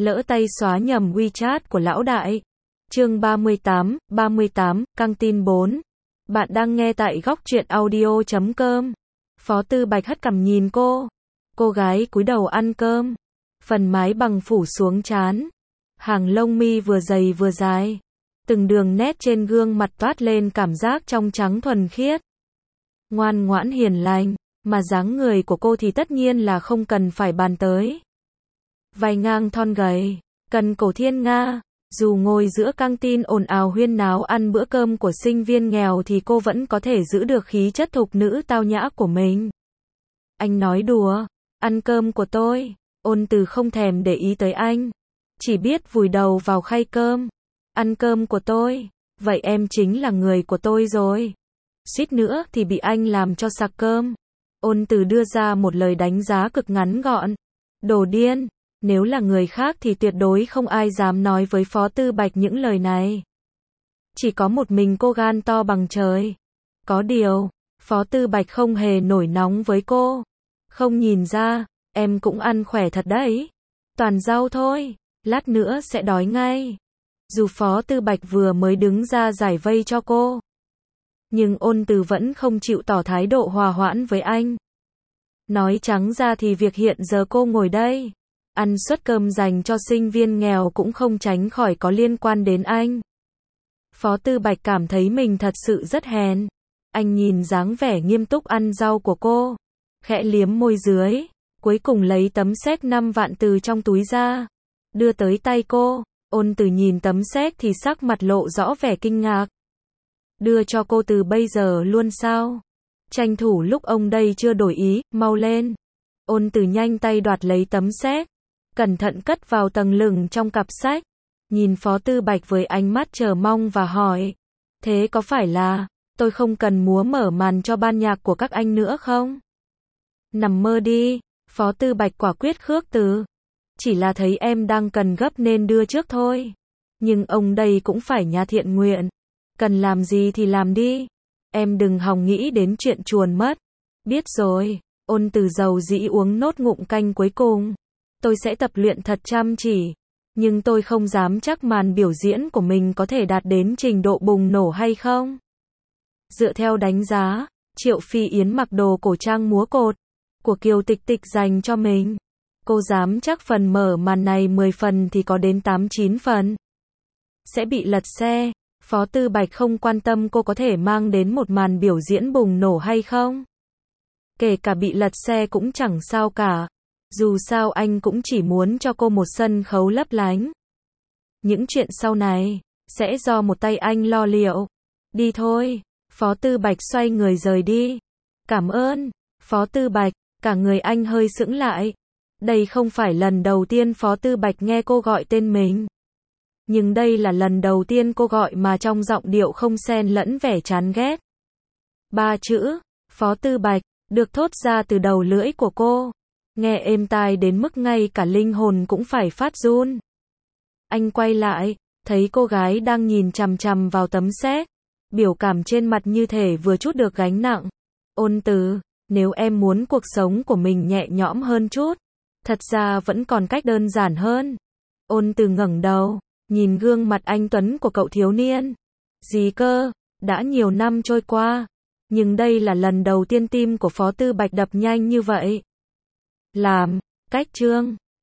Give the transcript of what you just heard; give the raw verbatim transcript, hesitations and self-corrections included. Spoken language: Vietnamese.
lỡ tay xóa nhầm WeChat của lão đại. Chương ba mươi tám, ba mươi tám, căng tin bốn. Bạn đang nghe tại góc truyện audio chấm com. Phó Tư Bạch hất cằm nhìn cô. Cô gái cúi đầu ăn cơm. Phần mái bằng phủ xuống trán. Hàng lông mi vừa dày vừa dài. Từng đường nét trên gương mặt toát lên cảm giác trong trắng thuần khiết. Ngoan ngoãn hiền lành, mà dáng người của cô thì tất nhiên là không cần phải bàn tới. Vai ngang thon gầy, cần cổ thiên nga. Dù ngồi giữa căng tin ồn ào huyên náo ăn bữa cơm của sinh viên nghèo thì cô vẫn có thể giữ được khí chất thục nữ tao nhã của mình. Anh nói đùa, ăn cơm của tôi. Ôn Từ không thèm để ý tới anh, chỉ biết vùi đầu vào khay cơm. Ăn cơm của tôi, vậy em chính là người của tôi rồi. Suýt nữa thì bị anh làm cho sặc cơm. Ôn Từ đưa ra một lời đánh giá cực ngắn gọn. Đồ điên. Nếu là người khác thì tuyệt đối không ai dám nói với Phó Tư Bạch những lời này. Chỉ có một mình cô gan to bằng trời. Có điều, Phó Tư Bạch không hề nổi nóng với cô. Không nhìn ra, em cũng ăn khỏe thật đấy. Toàn rau thôi, lát nữa sẽ đói ngay. Dù Phó Tư Bạch vừa mới đứng ra giải vây cho cô, nhưng Ôn Từ vẫn không chịu tỏ thái độ hòa hoãn với anh. Nói trắng ra thì việc hiện giờ cô ngồi đây, ăn suất cơm dành cho sinh viên nghèo cũng không tránh khỏi có liên quan đến anh. Phó Tư Bạch cảm thấy mình thật sự rất hèn. Anh nhìn dáng vẻ nghiêm túc ăn rau của cô, khẽ liếm môi dưới, cuối cùng lấy tấm séc năm vạn từ trong túi ra, đưa tới tay cô. Ôn Từ nhìn tấm séc thì sắc mặt lộ rõ vẻ kinh ngạc. Đưa cho cô từ bây giờ luôn sao? Tranh thủ lúc ông đây chưa đổi ý, mau lên. Ôn Từ nhanh tay đoạt lấy tấm séc, cẩn thận cất vào tầng lửng trong cặp sách. Nhìn Phó Tư Bạch với ánh mắt chờ mong và hỏi, thế có phải là tôi không cần múa mở màn cho ban nhạc của các anh nữa không? Nằm mơ đi. Phó Tư Bạch quả quyết khước từ. Chỉ là thấy em đang cần gấp nên đưa trước thôi. Nhưng ông đây cũng phải nhà thiện nguyện. Cần làm gì thì làm đi. Em đừng hòng nghĩ đến chuyện chuồn mất. Biết rồi. Ôn Từ dầu dĩ uống nốt ngụm canh cuối cùng. Tôi sẽ tập luyện thật chăm chỉ. Nhưng tôi không dám chắc màn biểu diễn của mình có thể đạt đến trình độ bùng nổ hay không. Dựa theo đánh giá, Triệu Phi Yến mặc đồ cổ trang múa cột của Kiều Tịch Tịch dành cho mình. Cô dám chắc phần mở màn này mười phần thì có đến tám chín phần sẽ bị lật xe. Phó Tư Bạch không quan tâm cô có thể mang đến một màn biểu diễn bùng nổ hay không. Kể cả bị lật xe cũng chẳng sao cả. Dù sao anh cũng chỉ muốn cho cô một sân khấu lấp lánh. Những chuyện sau này sẽ do một tay anh lo liệu. Đi thôi. Phó Tư Bạch xoay người rời đi. Cảm ơn. Phó Tư Bạch. Cả người anh hơi sững lại. Đây không phải lần đầu tiên Phó Tư Bạch nghe cô gọi tên mình. Nhưng đây là lần đầu tiên cô gọi mà trong giọng điệu không xen lẫn vẻ chán ghét. Ba chữ, Phó Tư Bạch, được thốt ra từ đầu lưỡi của cô. Nghe êm tai đến mức ngay cả linh hồn cũng phải phát run. Anh quay lại, thấy cô gái đang nhìn chằm chằm vào tấm séc. Biểu cảm trên mặt như thể vừa trút được gánh nặng. Ôn Từ, nếu em muốn cuộc sống của mình nhẹ nhõm hơn chút, thật ra vẫn còn cách đơn giản hơn. Ôn Từ ngẩng đầu, nhìn gương mặt anh tuấn của cậu thiếu niên. Gì cơ, đã nhiều năm trôi qua, nhưng đây là lần đầu tiên tim của Phó Tư Bạch đập nhanh như vậy. Làm, cách chương.